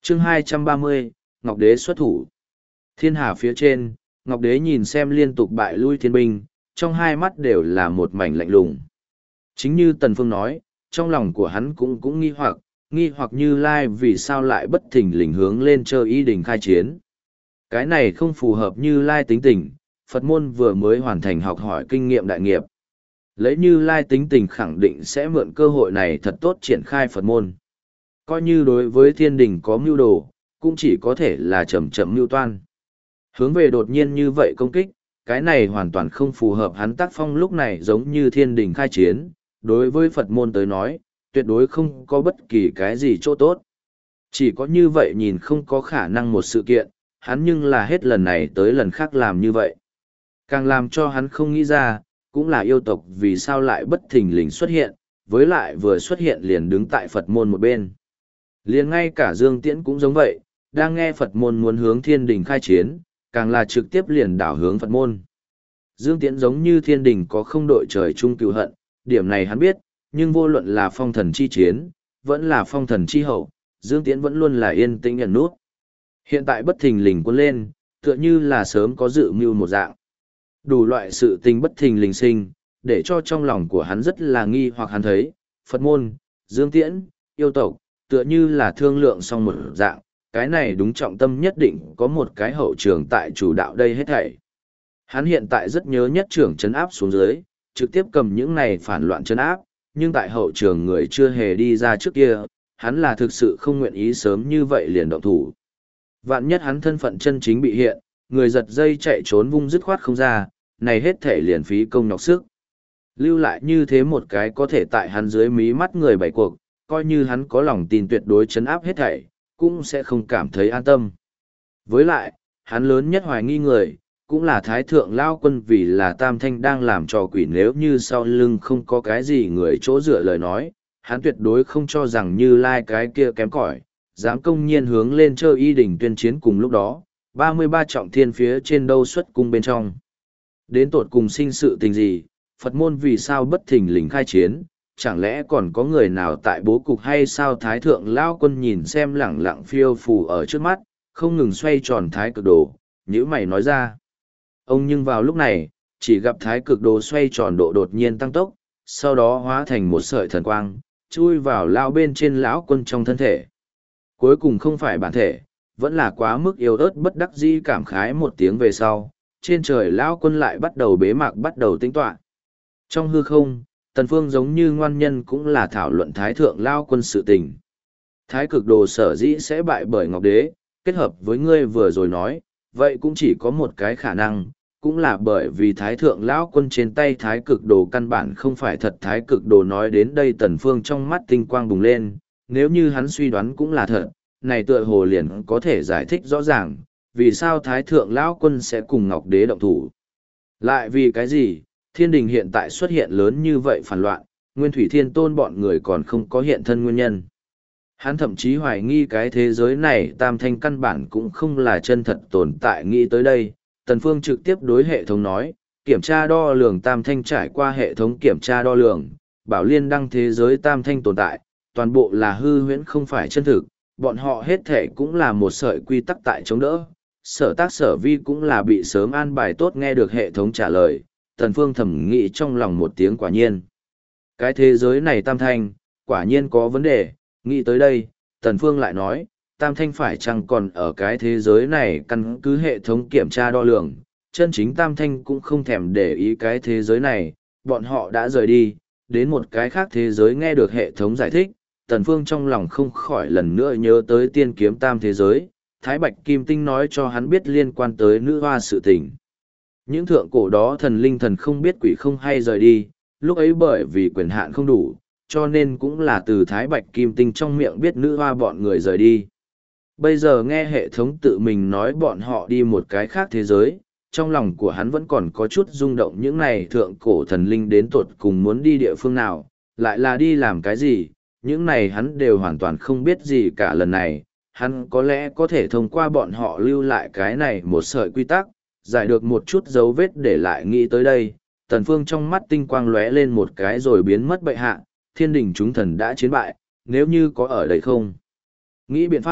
Chương 230, Ngọc Đế xuất thủ. Thiên hà phía trên, Ngọc Đế nhìn xem liên tục bại lui thiên binh, trong hai mắt đều là một mảnh lạnh lùng. Chính như Tần Phương nói, trong lòng của hắn cũng nghi hoặc Như Lai vì sao lại bất thình lình hướng lên Chơ Y Đình khai chiến. Cái này không phù hợp Như Lai tính tình, Phật môn vừa mới hoàn thành học hỏi kinh nghiệm đại nghiệp. Lấy Như Lai tính tình khẳng định sẽ mượn cơ hội này thật tốt triển khai Phật môn. Coi như đối với thiên đình có mưu đồ, cũng chỉ có thể là chậm chậm mưu toan. Hướng về đột nhiên như vậy công kích, cái này hoàn toàn không phù hợp hắn tác phong lúc này giống như thiên đình khai chiến, đối với Phật môn tới nói, tuyệt đối không có bất kỳ cái gì chỗ tốt. Chỉ có như vậy nhìn không có khả năng một sự kiện, hắn nhưng là hết lần này tới lần khác làm như vậy. Càng làm cho hắn không nghĩ ra, cũng là yêu tộc vì sao lại bất thình lình xuất hiện, với lại vừa xuất hiện liền đứng tại Phật môn một bên. Liền ngay cả Dương Tiễn cũng giống vậy, đang nghe Phật môn muốn hướng thiên đình khai chiến, càng là trực tiếp liền đảo hướng Phật môn. Dương Tiễn giống như thiên đình có không đội trời chung cừu hận, điểm này hắn biết, nhưng vô luận là phong thần chi chiến, vẫn là phong thần chi hậu, Dương Tiễn vẫn luôn là yên tĩnh ẩn nút. Hiện tại bất thình lình quân lên, tựa như là sớm có dự mưu một dạng. Đủ loại sự tình bất thình lình sinh, để cho trong lòng của hắn rất là nghi hoặc hắn thấy, Phật môn, Dương Tiễn, yêu tộc, tựa như là thương lượng xong một dạng, cái này đúng trọng tâm nhất định có một cái hậu trường tại chủ đạo đây hết thảy. Hắn hiện tại rất nhớ nhất trưởng trấn áp xuống dưới, trực tiếp cầm những này phản loạn trấn áp, nhưng tại hậu trường người chưa hề đi ra trước kia, hắn là thực sự không nguyện ý sớm như vậy liền động thủ. Vạn nhất hắn thân phận chân chính bị hiện, người giật dây chạy trốn vung dứt khoát không ra, này hết thể liền phí công nhọc sức. Lưu lại như thế một cái có thể tại hắn dưới mí mắt người bảy cuộc, coi như hắn có lòng tin tuyệt đối chấn áp hết thảy, cũng sẽ không cảm thấy an tâm. Với lại, hắn lớn nhất hoài nghi người, cũng là Thái Thượng Lao Quân vì là Tam Thanh đang làm trò quỷ, nếu như sau lưng không có cái gì người chỗ dựa lời nói, hắn tuyệt đối không cho rằng Như Lai cái kia kém cỏi, dám công nhiên hướng lên Chơ Y Đình tuyên chiến cùng lúc đó, 33 trọng thiên phía trên đâu xuất cung bên trong. Đến tột cùng sinh sự tình gì, Phật môn vì sao bất thình lình khai chiến, chẳng lẽ còn có người nào tại bố cục hay sao? Thái Thượng Lao Quân nhìn xem lẳng lặng phiêu phù ở trước mắt, không ngừng xoay tròn thái cực đồ, nhữ mày nói ra. Ông nhưng vào lúc này, chỉ gặp thái cực đồ xoay tròn độ đột nhiên tăng tốc, sau đó hóa thành một sợi thần quang, chui vào lao bên trên lão quân trong thân thể. Cuối cùng không phải bản thể, vẫn là quá mức yếu ớt bất đắc dĩ cảm khái một tiếng về sau, trên trời lão quân lại bắt đầu bế mạc bắt đầu tính toán. Trong hư không, Tần Phương giống như ngoan nhân cũng là thảo luận Thái Thượng Lao Quân sự tình. Thái cực đồ sở dĩ sẽ bại bởi Ngọc Đế, kết hợp với ngươi vừa rồi nói, vậy cũng chỉ có một cái khả năng, cũng là bởi vì Thái Thượng Lão Quân trên tay Thái cực đồ căn bản không phải thật. Thái cực đồ nói đến đây Tần Phương trong mắt tinh quang bùng lên, nếu như hắn suy đoán cũng là thật, này tựa hồ liền có thể giải thích rõ ràng, vì sao Thái Thượng Lão Quân sẽ cùng Ngọc Đế động thủ. Lại vì cái gì, thiên đình hiện tại xuất hiện lớn như vậy phản loạn, Nguyên Thủy Thiên Tôn bọn người còn không có hiện thân nguyên nhân. Hắn thậm chí hoài nghi cái thế giới này tam thanh căn bản cũng không là chân thật tồn tại. Nghĩ tới đây, Tần Phương trực tiếp đối hệ thống nói, kiểm tra đo lường tam thanh trải qua hệ thống kiểm tra đo lường, bảo liên đăng thế giới tam thanh tồn tại, toàn bộ là hư huyễn không phải chân thực, bọn họ hết thể cũng là một sợi quy tắc tại chống đỡ. Sở tác sở vi cũng là bị sớm an bài tốt. Nghe được hệ thống trả lời, Tần Phương thầm nghĩ trong lòng một tiếng quả nhiên. Cái thế giới này tam thanh, quả nhiên có vấn đề. Nghĩ tới đây, Tần Phương lại nói, tam thanh phải chăng còn ở cái thế giới này? Căn cứ hệ thống kiểm tra đo lường, chân chính tam thanh cũng không thèm để ý cái thế giới này, bọn họ đã rời đi, đến một cái khác thế giới. Nghe được hệ thống giải thích, Tần Phương trong lòng không khỏi lần nữa nhớ tới tiên kiếm tam thế giới, Thái Bạch Kim Tinh nói cho hắn biết liên quan tới nữ hoa sự tình. Những thượng cổ đó thần linh thần không biết quỷ không hay rời đi, lúc ấy bởi vì quyền hạn không đủ, cho nên cũng là từ Thái Bạch Kim Tinh trong miệng biết nữ hoa bọn người rời đi. Bây giờ nghe hệ thống tự mình nói bọn họ đi một cái khác thế giới, trong lòng của hắn vẫn còn có chút rung động. Những này thượng cổ thần linh đến tột cùng muốn đi địa phương nào, lại là đi làm cái gì, những này hắn đều hoàn toàn không biết gì cả. Lần này, hắn có lẽ có thể thông qua bọn họ lưu lại cái này một sợi quy tắc, giải được một chút dấu vết để lại. Nghĩ tới đây, Tần Phương trong mắt tinh quang lóe lên một cái rồi biến mất. Bệ hạ, thiên đình chúng thần đã chiến bại, nếu như có ở đây không? Nghĩ biện pháp,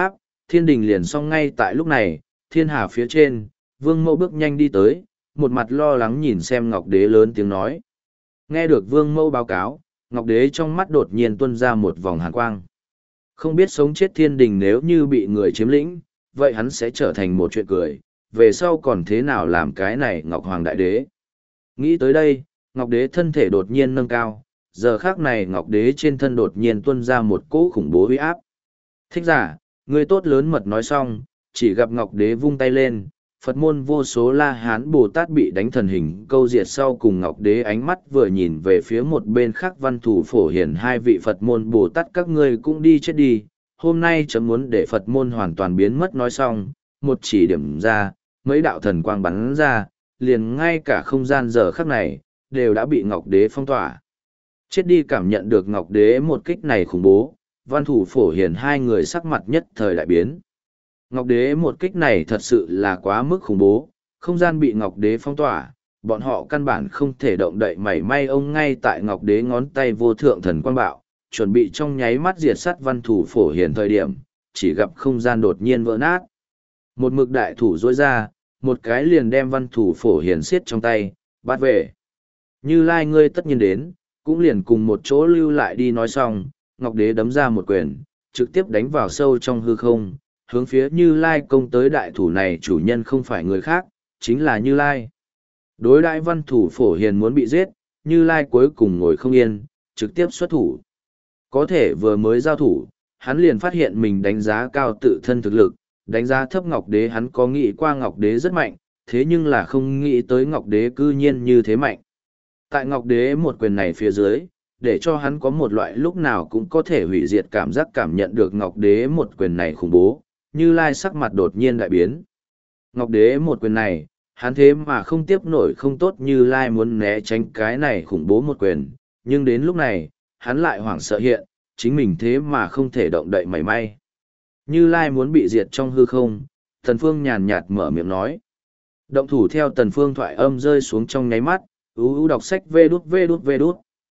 thiên đình liền xong ngay tại lúc này, thiên hà phía trên, vương mẫu bước nhanh đi tới, một mặt lo lắng nhìn xem Ngọc Đế lớn tiếng nói. Nghe được vương mẫu báo cáo, Ngọc Đế trong mắt đột nhiên tuôn ra một vòng hàn quang. Không biết sống chết thiên đình nếu như bị người chiếm lĩnh, vậy hắn sẽ trở thành một chuyện cười, về sau còn thế nào làm cái này Ngọc Hoàng Đại Đế. Nghĩ tới đây, Ngọc Đế thân thể đột nhiên nâng cao, giờ khác này Ngọc Đế trên thân đột nhiên tuôn ra một cỗ khủng bố uy áp. Thích giả, người tốt lớn mật nói xong, chỉ gặp Ngọc Đế vung tay lên, Phật môn vô số La Hán Bồ Tát bị đánh thần hình câu diệt sau cùng Ngọc Đế ánh mắt vừa nhìn về phía một bên khác Văn Thủ Phổ Hiền hai vị Phật môn Bồ Tát các ngươi cũng đi chết đi, hôm nay chấm muốn để Phật môn hoàn toàn biến mất nói xong, một chỉ điểm ra, mấy đạo thần quang bắn ra, liền ngay cả không gian giờ khắc này, đều đã bị Ngọc Đế phong tỏa. Chết đi cảm nhận được Ngọc Đế một kích này khủng bố, Văn Thủ Phổ Hiền hai người sắc mặt nhất thời đại biến. Ngọc Đế một kích này thật sự là quá mức khủng bố, không gian bị Ngọc Đế phong tỏa, bọn họ căn bản không thể động đậy mảy may ông ngay tại Ngọc Đế ngón tay vô thượng thần quang bạo, chuẩn bị trong nháy mắt diệt sát Văn Thủ Phổ Hiền thời điểm, chỉ gặp không gian đột nhiên vỡ nát. Một mực đại thủ rối ra, một cái liền đem Văn Thủ Phổ Hiền siết trong tay, bắt về. Như Lai ngươi tất nhiên đến, cũng liền cùng một chỗ lưu lại đi nói xong, Ngọc Đế đấm ra một quyền, trực tiếp đánh vào sâu trong hư không, hướng phía Như Lai công tới đại thủ này chủ nhân không phải người khác, chính là Như Lai. Đối đại Văn Thủ Phổ Hiền muốn bị giết, Như Lai cuối cùng ngồi không yên, trực tiếp xuất thủ. Có thể vừa mới giao thủ, hắn liền phát hiện mình đánh giá cao tự thân thực lực, đánh giá thấp Ngọc Đế hắn có nghĩ qua Ngọc Đế rất mạnh, thế nhưng là không nghĩ tới Ngọc Đế cư nhiên như thế mạnh. Tại Ngọc Đế một quyền này phía dưới, để cho hắn có một loại lúc nào cũng có thể hủy diệt cảm giác cảm nhận được Ngọc Đế một quyền này khủng bố, Như Lai sắc mặt đột nhiên đại biến. Ngọc Đế một quyền này, hắn thế mà không tiếp nổi không tốt Như Lai muốn né tránh cái này khủng bố một quyền, nhưng đến lúc này, hắn lại hoảng sợ hiện, chính mình thế mà không thể động đậy mảy may. Như Lai muốn bị diệt trong hư không, Tần Phương nhàn nhạt mở miệng nói. Động thủ theo Tần Phương thoại âm rơi xuống trong nháy mắt, đọc sách vê đút.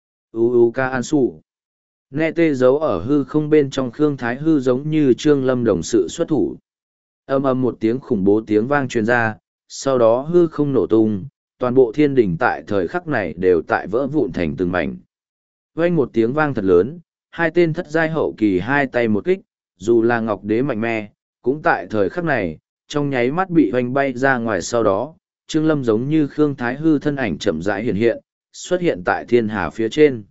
Ca An Sủ. Nghe tê giấu ở hư không bên trong Khương Thái Hư giống như Trương Lâm đồng sự xuất thủ. Âm một tiếng khủng bố tiếng vang truyền ra, sau đó hư không nổ tung, toàn bộ thiên đỉnh tại thời khắc này đều tại vỡ vụn thành từng mảnh. Vang một tiếng vang thật lớn, hai tên thất giai hậu kỳ hai tay một kích, dù là Ngọc Đế mạnh mẽ, cũng tại thời khắc này, trong nháy mắt bị hoành bay ra ngoài sau đó, Trương Lâm giống như Khương Thái Hư thân ảnh chậm rãi hiện hiện, xuất hiện tại thiên hà phía trên.